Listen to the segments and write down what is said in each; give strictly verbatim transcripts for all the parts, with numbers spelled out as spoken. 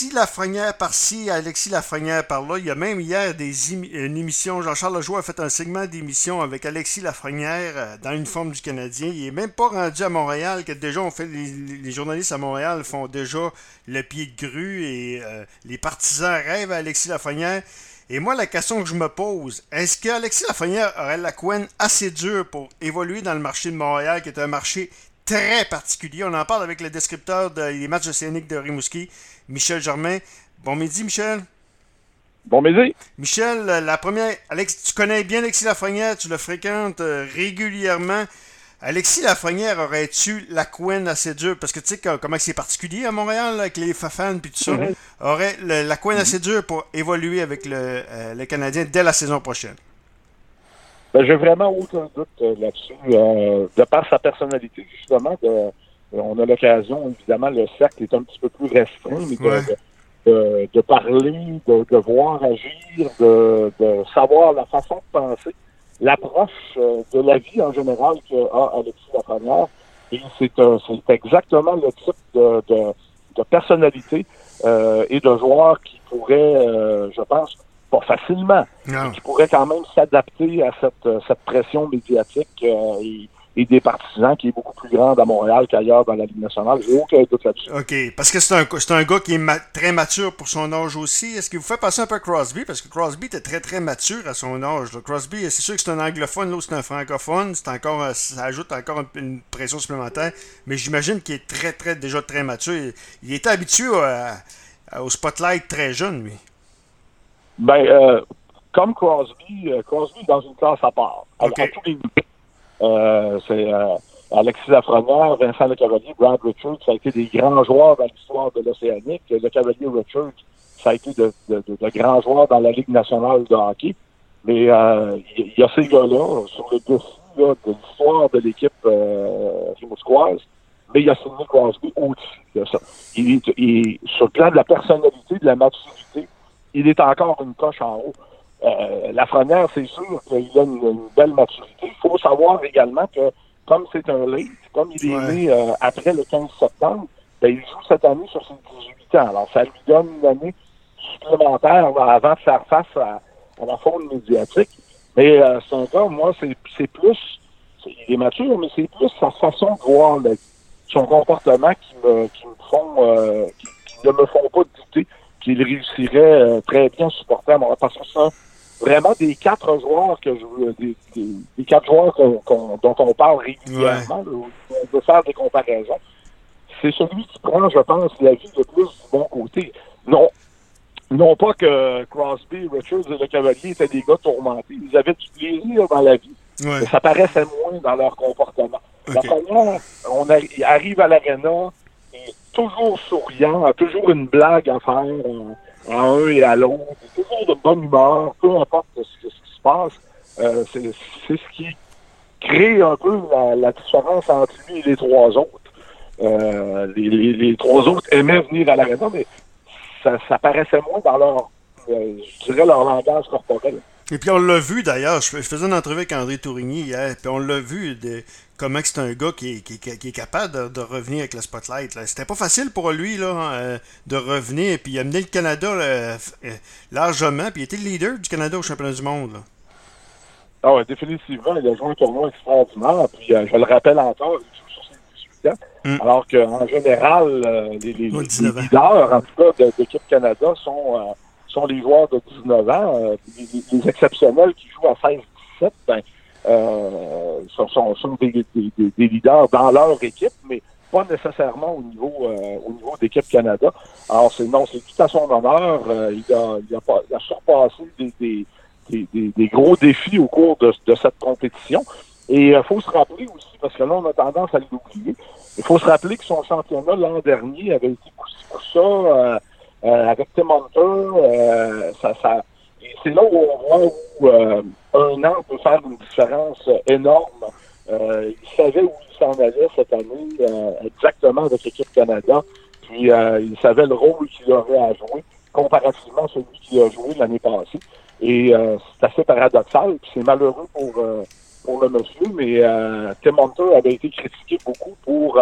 Alexis Lafrenière par-ci, Alexis Lafrenière par-là. Il y a même hier des imi- une émission, Jean-Charles Lejoie a fait un segment d'émission avec Alexis Lafrenière euh, dans l'uniforme du Canadien. Il est même pas rendu à Montréal, que déjà on fait les, les journalistes à Montréal font déjà le pied de grue et euh, les partisans rêvent à Alexis Lafrenière. Et moi, la question que je me pose, est-ce qu'Alexis Lafrenière aurait la couenne assez dure pour évoluer dans le marché de Montréal, qui est un marché très particulier? On en parle avec le descripteur des matchs océaniques de Rimouski, Michel Germain. Bon midi, Michel. Bon midi. Michel, la première, Alex, tu connais bien Alexis Lafrenière, tu le fréquentes euh, régulièrement. Alexis Lafrenière aurait-tu la couenne assez dure? Parce que tu sais comment c'est particulier à Montréal, là, avec les fafans et tout ça. Mm-hmm. Aurait le, la couenne assez dure pour évoluer avec le, euh, le Canadien dès la saison prochaine? Ben, j'ai vraiment aucun doute euh, là-dessus. Euh, de par sa personnalité, justement, de, euh, on a l'occasion, évidemment, le cercle est un petit peu plus restreint, mais de, Ouais. de, de, de parler, de, de voir agir, de, de savoir la façon de penser, l'approche euh, de la vie en général qu'a Alexis Lafrenière. Et c'est, euh, c'est exactement le type de, de, de personnalité euh, et de joueur qui pourrait, euh, je pense, pas facilement, Non. mais qui pourrait quand même s'adapter à cette, cette pression médiatique euh, et, et des partisans qui est beaucoup plus grande à Montréal qu'ailleurs dans la Ligue nationale. J'ai aucun doute là-dessus. OK. Parce que c'est un, c'est un gars qui est ma- très mature pour son âge aussi. Est-ce qu'il vous fait passer un peu à Crosby? Parce que Crosby était très, très mature à son âge. Là. Crosby, c'est sûr que c'est un anglophone, l'autre c'est un francophone. C'est encore, euh, ça ajoute encore une, une pression supplémentaire. Mais j'imagine qu'il est très, très, déjà très mature. Il, il était habitué à- à- au spotlight très jeune, lui. Ben, euh, comme Crosby, euh, Crosby est dans une classe à part, à, OK. à tous les niveaux. Euh, c'est euh, Alexis Lafrenière, Vincent Lecavalier, Brad Richards, ça a été des grands joueurs dans l'histoire de l'Océanique. Lecavalier, Richards, ça a été de, de, de, de grands joueurs dans la Ligue nationale de hockey. Mais euh, il y, y a ces gars-là, sur le défi là, de l'histoire de l'équipe euh, rimouskoise, mais il y a Sidney Crosby au-dessus de ça. Il est, il, sur le plan de la personnalité, de la maturité, il est encore une coche en haut. Euh, Lafrenière, c'est sûr qu'il a une, une belle maturité. Il faut savoir également que, comme c'est un late, comme il est Ouais. né euh, après le quinze septembre, ben, il joue cette année sur ses dix-huit ans. Alors, ça lui donne une année supplémentaire là, avant de faire face à, à la faune médiatique. Mais euh, c'est un gars, moi, c'est, c'est plus, c'est, il est mature, mais c'est plus sa façon de voir le, son comportement qui me, qui me font, euh, qui, qui ne me font pas douter qu'il réussirait euh, très bien à supporter à Montréal. Parce que ça, vraiment, des quatre joueurs que je des, des, des quatre joueurs qu'on, qu'on, dont on parle régulièrement, là, où on veut faire des comparaisons, c'est celui qui prend, je pense, la vie le plus du bon côté. Non, non pas que Crosby, Richards et Lecavalier étaient des gars tourmentés. Ils avaient du plaisir dans la vie, Ouais. mais ça paraissait moins dans leur comportement. OK. La première, on a, arrive à l'aréna, toujours souriant, a toujours une blague à faire à, à un et à l'autre, toujours de bonne humeur, peu importe ce, ce qui se passe. Euh, c'est, c'est ce qui crée un peu la, la différence entre lui et les trois autres. Euh, les, les, les trois autres aimaient venir à l'aréna, mais ça, ça paraissait moins dans leur, euh, je dirais, leur langage corporel. Et puis on l'a vu d'ailleurs, je faisais une entrevue avec André Tourigny hier, puis on l'a vu de comment c'est un gars qui est, qui, qui est capable de, de revenir avec le spotlight. Là. C'était pas facile pour lui là, euh, de revenir, puis il a mené le Canada là, euh, largement, puis il était le leader du Canada au championnat du monde. Là. Ah ouais, définitivement, il a joué un tournoi extraordinaire, puis euh, je le rappelle encore, il joue sur ses dix-huit ans, mm. alors qu'en général, euh, les, les, les, les leaders, en tout cas, de, d'équipe Canada sont... Euh, sont les joueurs de dix-neuf ans, euh, les, les exceptionnels qui jouent à seize dix-sept, ben, euh, sont, sont, sont des, des, des leaders dans leur équipe, mais pas nécessairement au niveau euh, au niveau d'équipe Canada. Alors, c'est non, c'est tout à son honneur. Euh, il, a, il, a pas, il a surpassé des, des, des, des, des gros défis au cours de, de cette compétition. Et il euh, faut se rappeler aussi, parce que là, on a tendance à l'oublier, il faut se rappeler que son championnat l'an dernier avait été poussé pour ça, euh, Euh, avec Tim Hunter, euh, ça, ça, c'est là où on voit où euh, un an peut faire une différence énorme. Euh, il savait où il s'en allait cette année, euh, exactement avec l'équipe Canada. Puis euh, il savait le rôle qu'il aurait à jouer, comparativement à celui qu'il a joué l'année passée. Et euh, c'est assez paradoxal, puis c'est malheureux pour, euh, pour le monsieur, mais euh, Tim Hunter avait été critiqué beaucoup pour euh,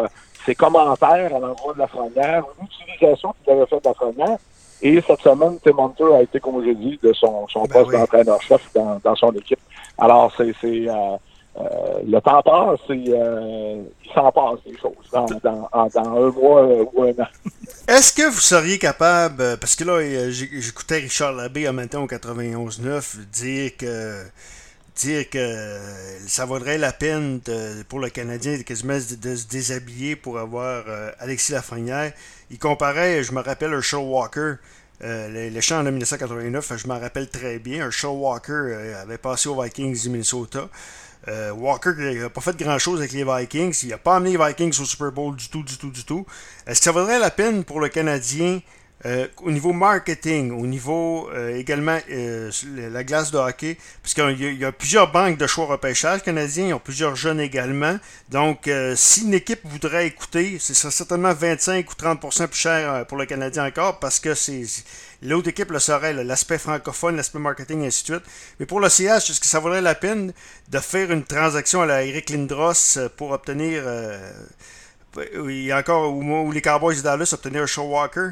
ses commentaires à l'endroit de Lafrenière, l'utilisation qu'il avait faite de Lafrenière. Et cette semaine, Tim Hunter a été congédié de son, son ben poste oui. d'entraîneur-chef dans, dans son équipe. Alors, c'est, c'est euh, euh, le temps passe, c'est, euh, il s'en passe des choses dans, dans, dans, dans un mois euh, ou un an. Est-ce que vous seriez capable, parce que là, j'écoutais Richard Labbé en même temps au quatre-vingt-onze neuf dire que dire que ça vaudrait la peine de, pour le Canadien de quasiment de, de se déshabiller pour avoir euh, Alexis Lafrenière. Il comparait, je me rappelle, un Herschel Walker, euh, les, les champs en dix-neuf cent quatre-vingt-neuf, je m'en rappelle très bien. Herschel Walker euh, avait passé aux Vikings du Minnesota. Euh, Walker n'a pas fait grand-chose avec les Vikings. Il n'a pas amené les Vikings au Super Bowl du tout, du tout, du tout. Est-ce que ça vaudrait la peine pour le Canadien Euh, au niveau marketing, au niveau euh, également euh, la glace de hockey, parce qu'il y, y a plusieurs banques de choix repêchage canadiens, ils ont plusieurs jeunes également. Donc, euh, si une équipe voudrait écouter, ce serait certainement vingt-cinq ou trente pour cent plus cher pour le Canadien encore, parce que c'est, c'est l'autre équipe le saurait, là, l'aspect francophone, l'aspect marketing, et ainsi de suite. Mais pour le C H, est-ce que ça vaudrait la peine de faire une transaction à la Eric Lindros pour obtenir, euh, il y a encore, où, où les Cowboys de Dallas obtenir un Show Walker?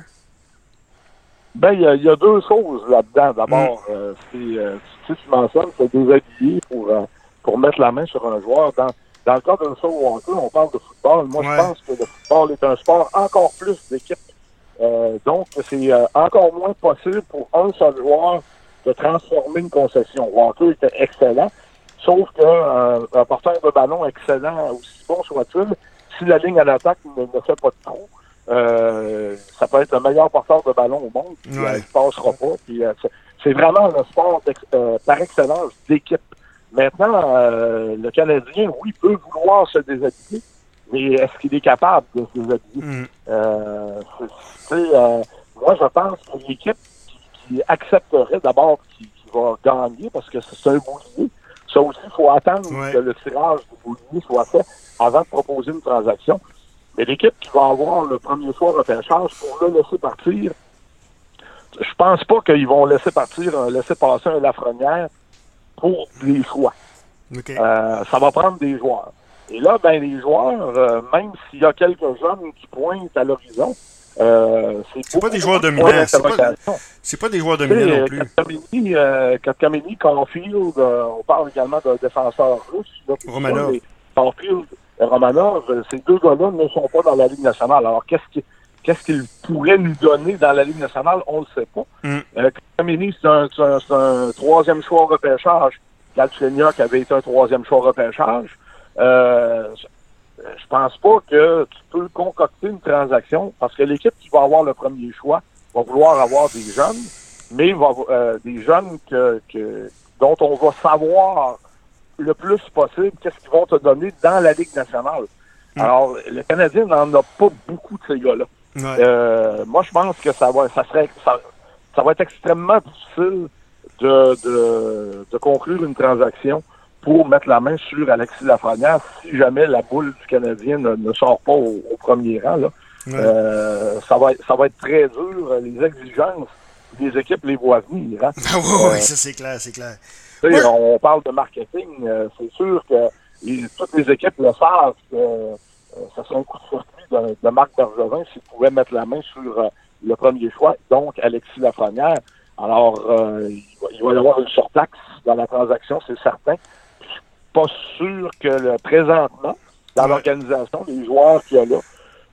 Ben, il y, y a deux choses là-dedans. D'abord, mm. euh, c'est, euh, tu, tu mentionnes, c'est déshabiller pour, euh, pour mettre la main sur un joueur. Dans, dans le cas d'un Show Walker, on parle de football. Moi, ouais. je pense que le football est un sport encore plus d'équipe. Euh, donc, c'est euh, encore moins possible pour un seul joueur de transformer une concession. Walker était excellent, sauf que euh, un porteur de ballon excellent, aussi bon soit-il, si la ligne à l'attaque ne, ne fait pas de trou, Euh, ça peut être le meilleur porteur de ballon au monde, puis ouais. euh, il ne passera pas. Puis, euh, c'est, c'est vraiment le sport euh, par excellence d'équipe. Maintenant, euh, le Canadien, oui, peut vouloir se déshabiller, mais est-ce qu'il est capable de se déshabiller? Mm. Euh, c'est, euh, moi, je pense que l'équipe qui, qui accepterait d'abord qui, qui va gagner, parce que c'est un boulier, ça aussi, il faut attendre ouais. que le tirage du boulier soit fait avant de proposer une transaction. Mais l'équipe qui va avoir le premier choix repêchage pour le laisser partir, je pense pas qu'ils vont laisser partir, laisser passer un Lafrenière pour les choix. Okay. Euh, ça va prendre des joueurs. Et là, ben les joueurs, euh, même s'il y a quelques jeunes qui pointent à l'horizon, euh, c'est, c'est pas des joueurs dominants. C'est pas, c'est pas des joueurs dominants non plus. Kotkaniemi, euh, Kotkaniemi, Caulfield, euh, on parle également d'un défenseur russe. Là, Romanov. Caulfield, Romanov, ces deux gars-là ne sont pas dans la Ligue nationale. Alors, qu'est-ce qui, qu'est-ce qu'ils pourraient nous donner dans la Ligue nationale? On ne le sait pas. Mm. Euh, Kotkaniemi, c'est un, c'est, un, c'est un troisième choix repêchage. Galchenyuk avait été un troisième choix repêchage. Euh, je pense pas que tu peux concocter une transaction parce que l'équipe qui va avoir le premier choix va vouloir avoir des jeunes, mais va, euh, des jeunes que, que, dont on va savoir le plus possible qu'est-ce qu'ils vont te donner dans la Ligue nationale. Mm. Alors, le Canadien n'en a pas beaucoup de ces gars-là. Ouais. Euh, moi, je pense que ça va, ça serait, ça, ça va être extrêmement difficile de, de, de conclure une transaction pour mettre la main sur Alexis Lafrenière si jamais la boule du Canadien ne, ne sort pas au, au premier rang. Là. Ouais. Euh, ça va, ça va être très dur. Les exigences des équipes les voient venir. Hein. Ah oui, euh, oui, ça c'est clair, c'est clair. Ouais. On parle de marketing, euh, c'est sûr que et, toutes les équipes le savent que euh, ça serait un coup de circuit de, de Marc Bergevin s'il pouvait mettre la main sur euh, le premier choix, donc Alexis Lafrenière. Alors, euh, il, va, il va y avoir une surtaxe dans la transaction, c'est certain. Je suis pas sûr que le, présentement, dans ouais. l'organisation, les joueurs qu'il y a là,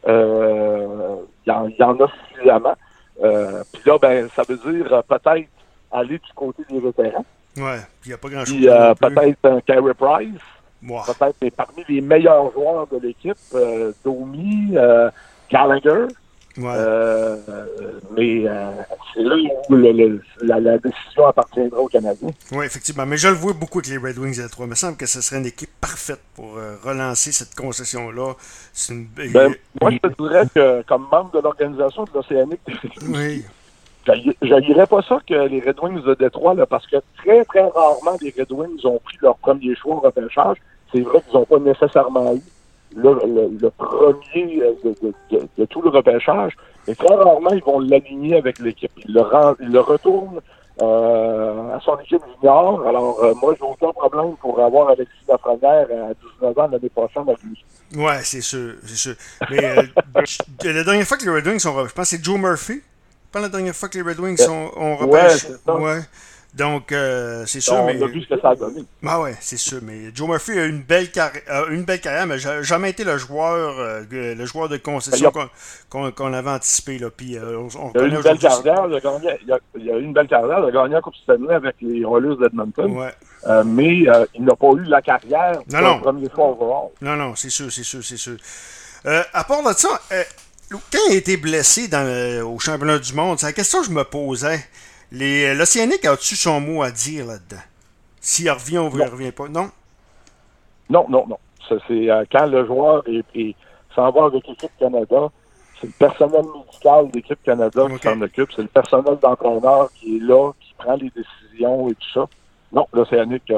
euh, il, y en, il y en a suffisamment. Euh, Puis là, ben, ça veut dire peut-être aller du côté des vétérans. Ouais, il n'y a pas grand-chose. Puis euh, peut-être un Carey Price. Wow. Peut-être mais parmi les meilleurs joueurs de l'équipe, euh, Domi, euh, Gallagher. Ouais. Euh, mais euh, c'est là où le, le, la, la décision appartiendra aux Canadiens. Oui, effectivement. Mais je le vois beaucoup avec les Red Wings à trois. Il me semble que ce serait une équipe parfaite pour euh, relancer cette concession-là. C'est une... ben, moi, je te dirais que comme membre de l'organisation de l'Océanique, oui. je n'irais pas ça que les Red Wings de Détroit, là, parce que très, très rarement, les Red Wings ont pris leur premier choix en repêchage. C'est vrai qu'ils n'ont pas nécessairement eu le, le, le premier de, de, de, de tout le repêchage, mais très rarement, ils vont l'aligner avec l'équipe. Ils le, rend, ils le retournent euh, à son équipe junior. Alors, euh, moi, j'ai aucun problème pour avoir Alexis Lafrenière à dix-neuf ans l'année prochaine à Houston. Ouais, c'est sûr, c'est sûr. Mais euh, la dernière fois que les Red Wings sont... Je pense que c'est Joe Murphy. Pas la dernière fois que les Red Wings sont, ont repêché. Ouais, c'est ça. Ouais. Donc, euh, c'est sûr, on mais... On a vu ce que ça a donné. Ah ouais, c'est sûr, mais Joe Murphy a une belle, carri- a une belle carrière, mais j'ai jamais été le joueur euh, le joueur de concession qu'on qu'on qu'on avait anticipé. Là. Puis, euh, on, on il a eu une belle carrière, il a, gagné, il, a, il a eu une belle carrière, il a gagné la Coupe Stanley avec les Oilers d'Edmonton, ouais. euh, mais euh, il n'a pas eu la carrière non, non. le premier choix overall. Non, non, c'est sûr, c'est sûr, c'est sûr. Euh, à part de ça, euh, quand il a été blessé dans le, au championnat du monde, c'est la question que je me posais. Les, L'Océanique a-tu son mot à dire là-dedans? S'il revient ou il ne revient pas? Non? Non, non, non. Ça, c'est euh, quand le joueur est, est, s'en va avec l'équipe Canada, c'est le personnel médical d'équipe Canada okay. qui s'en occupe. C'est le personnel d'entraîneur qui est là, qui prend les décisions et tout ça. Non, l'Océanique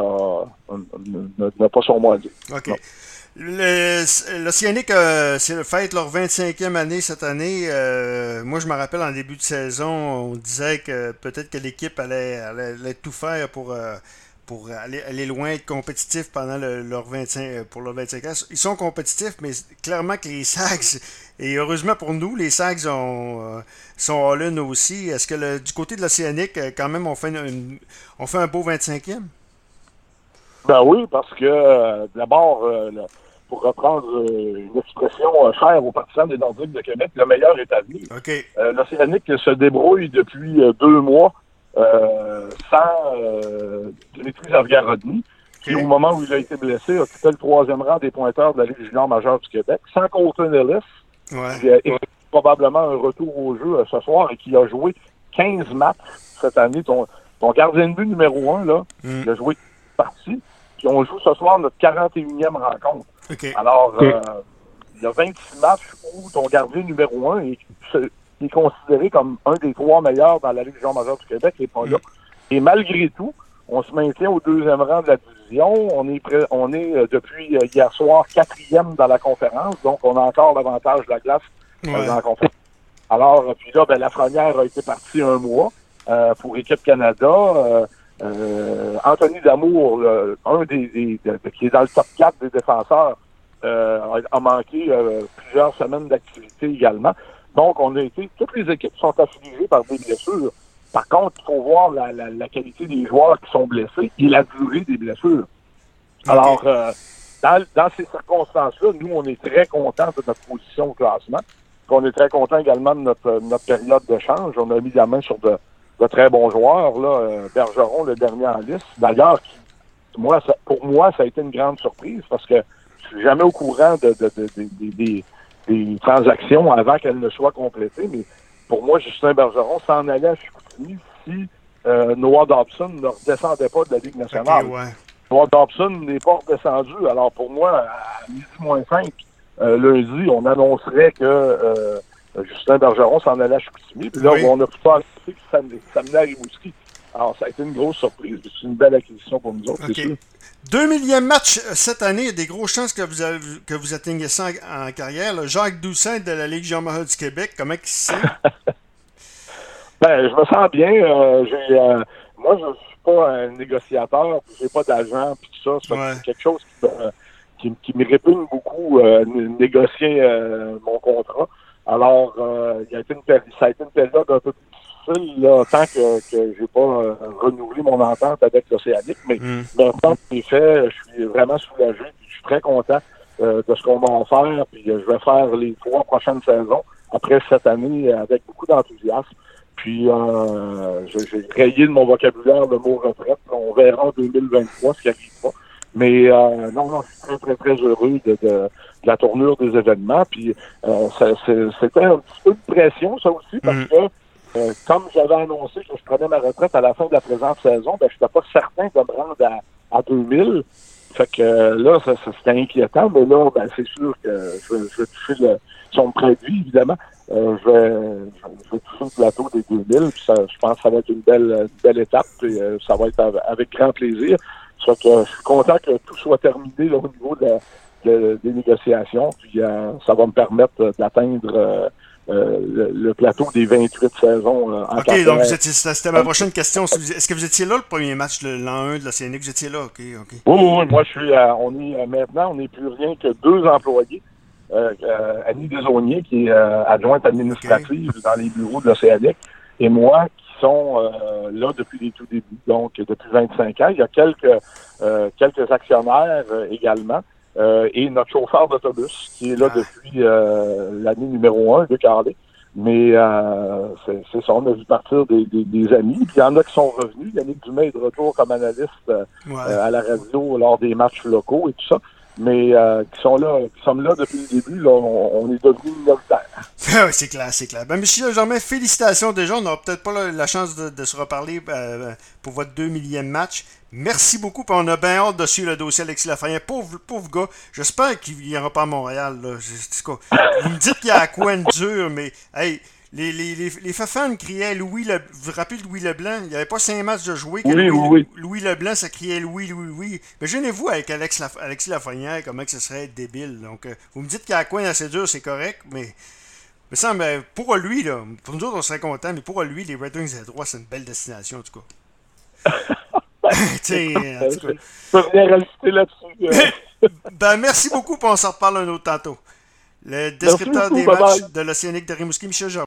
n'a pas son mot à dire. OK. Non. L'Océanique, euh, c'est fête leur vingt-cinquième année cette année. Euh, moi, je me rappelle en début de saison, on disait que peut-être que l'équipe allait, allait, allait tout faire pour, euh, pour aller, aller loin, être compétitif pendant le, leur vingt-cinq, pour leur vingt-cinq ans. Ils sont compétitifs, mais clairement que les Sags, et heureusement pour nous, les Sags ont, euh, sont all-in aussi. Est-ce que le, du côté de l'Océanique, quand même, on fait, une, on fait un beau vingt-cinquième? Ben oui, parce que euh, d'abord, euh, le, pour reprendre euh, une expression euh, chère aux partisans des Nordiques de Québec, le meilleur est à venir. Okay. Euh, L'Océanique se débrouille depuis euh, deux mois euh, sans euh, Dimitri Zavgarodny, qui okay. au moment où il a été blessé, occupait le troisième rang des pointeurs de la Ligue junior majeure du Québec, sans Colton Ellis, ouais. qui a ouais. probablement un retour au jeu euh, ce soir et qui a joué quinze matchs cette année. Ton, ton gardien de but numéro un, là, mm. il a joué partie. Puis on joue ce soir notre quarante et unième rencontre. Okay. Alors, euh, il y a vingt-six matchs où ton gardien numéro un est, est considéré comme un des trois meilleurs dans la Ligue junior majeure du Québec, et pas là. Mm. Et malgré tout, on se maintient au deuxième rang de la division. On est, prêt, on est euh, depuis euh, hier soir quatrième dans la conférence, donc on a encore l'avantage de la glace ouais. euh, dans la conférence. Alors, puis là, ben, Lafrenière a été parti un mois euh, pour Équipe Canada. Euh, Euh, Anthony Damour, le, un des, des, des qui est dans le top quatre des défenseurs, euh, a, a manqué euh, plusieurs semaines d'activité également. Donc, on a été, toutes les équipes sont affligées par des blessures. Par contre, il faut voir la, la, la qualité des joueurs qui sont blessés et la durée des blessures. Okay. Alors, euh, dans, dans ces circonstances-là, nous, on est très contents de notre position au classement. On est très contents également de notre, notre période de change. On a mis la main sur de de très bons joueurs, là, euh, Bergeron, le dernier en liste. D'ailleurs, moi, ça, pour moi, ça a été une grande surprise parce que je suis jamais au courant de, de, de, de, de, de des transactions avant qu'elles ne soient complétées. Mais pour moi, Justin Bergeron s'en allait à Chicoutimi si euh, Noah Dobson ne redescendait pas de la Ligue nationale. Okay, ouais. Noah Dobson n'est pas redescendu. Alors pour moi, à midi moins cinq, euh, lundi, on annoncerait que euh, Justin Bergeron s'en allait à Chicoutimi. Puis là, oui. on a pu penser que ça menait à Rimouski. Alors, ça a été une grosse surprise. C'est une belle acquisition pour nous autres, okay. c'est sûr. Deux millième match cette année. Il y a des grosses chances que vous, avez, que vous atteignez ça en, en carrière. Là. Jacques Doucet de la Ligue junior majeure du Québec, comment il se sent? Ben, je me sens bien. Euh, j'ai, euh, moi, je ne suis pas un négociateur. Je n'ai pas d'agent. Puis tout ça. Ouais. C'est quelque chose qui me, qui, qui me répugne beaucoup, euh, négocier euh, mon contrat. Alors, euh, il y a été une péri- ça a été une période un peu plus difficile, là, tant que, que j'ai pas euh, renouvelé mon entente avec l'Océanique. Mais mm. maintenant que c'est fait, je suis vraiment soulagé. Je suis très content euh, de ce qu'on va en faire. Puis je vais faire les trois prochaines saisons après cette année avec beaucoup d'enthousiasme. Puis euh, j'ai, j'ai rayé de mon vocabulaire le mot retraite. On verra en deux mille vingt-trois ce qui arrivera. Mais euh, non, non, je suis très, très, très heureux de, de, de la tournure des événements. Puis euh, ça, c'est, c'était un petit peu de pression, ça aussi, parce mm. que euh, comme j'avais annoncé que je prenais ma retraite à la fin de la présente saison, ben je n'étais pas certain de me rendre à, à deux mille. Fait que euh, là, ça, ça, c'était inquiétant, mais là, ben c'est sûr que je vais, je vais toucher le. Si on me prédit, évidemment, euh, je, vais, je vais toucher le plateau des deux mille. Puis ça, je pense que ça va être une belle, une belle étape. Puis euh, ça va être avec, avec grand plaisir. Fait que euh, je suis content que tout soit terminé là, au niveau de la, de, des négociations. Puis euh, ça va me permettre d'atteindre euh, euh, le, le plateau des vingt-huit saisons euh, en OK, donc vous étiez, c'était ma prochaine question. Est-ce que vous étiez là le premier match de l'an un de la C N I? Vous étiez là? OK, OK. Oui, oui, oui. Moi, je suis, euh, on est euh, maintenant, on n'est plus rien que deux employés. Euh, euh, Annie Desaulniers, qui est euh, adjointe administrative okay. dans les bureaux de l'Océanique, et moi, qui sont euh, là depuis les tout débuts, donc depuis vingt-cinq ans. Il y a quelques, euh, quelques actionnaires euh, également, euh, et notre chauffeur d'autobus, qui est là ah. depuis euh, l'année numéro un de Carlet. Mais euh, c'est, c'est ça, on a vu partir des, des, des amis. Puis il y en a qui sont revenus. Yannick Dumais est de retour comme analyste euh, ouais. euh, à la radio lors des matchs locaux et tout ça. Mais euh, qui sont là, qui sommes là depuis le début, là, on, on est devenus minoritaires. Oui, c'est clair, c'est clair. Ben, monsieur Germain, félicitations déjà. On n'aura peut-être pas la, la chance de, de se reparler euh, pour votre deux millième match. Merci beaucoup, puis on a bien hâte de suivre le dossier Alexis Lafrenière. Pauvre, pauvre gars, j'espère qu'il n'ira pas à Montréal. Là. Je, vous me dites qu'il y a à quoi une dure, mais hey, les, les, les, les fans criaient Louis Le... Vous vous rappelez de Louis Leblanc? Il n'y avait pas cinq matchs de jouer. Oui, Louis, oui, oui. Louis Leblanc, ça criait Louis, Louis, Louis. Imaginez-vous avec Alex Laf... Alexis Lafrenière, comment que ce serait débile. Donc, euh, vous me dites qu'il y a à quoi assez dur, c'est correct, mais... Mais ça, mais pour lui, là, pour nous autres, on serait contents, mais pour lui, les Red Wings à droite, c'est une belle destination, en tout cas. T'sais, en tout cas. Je peux rien rajouter là-dessus. Ben, merci beaucoup, puis on s'en reparle un autre tantôt. Le descripteur des matchs de l'Océanique de Rimouski, Michel Germain.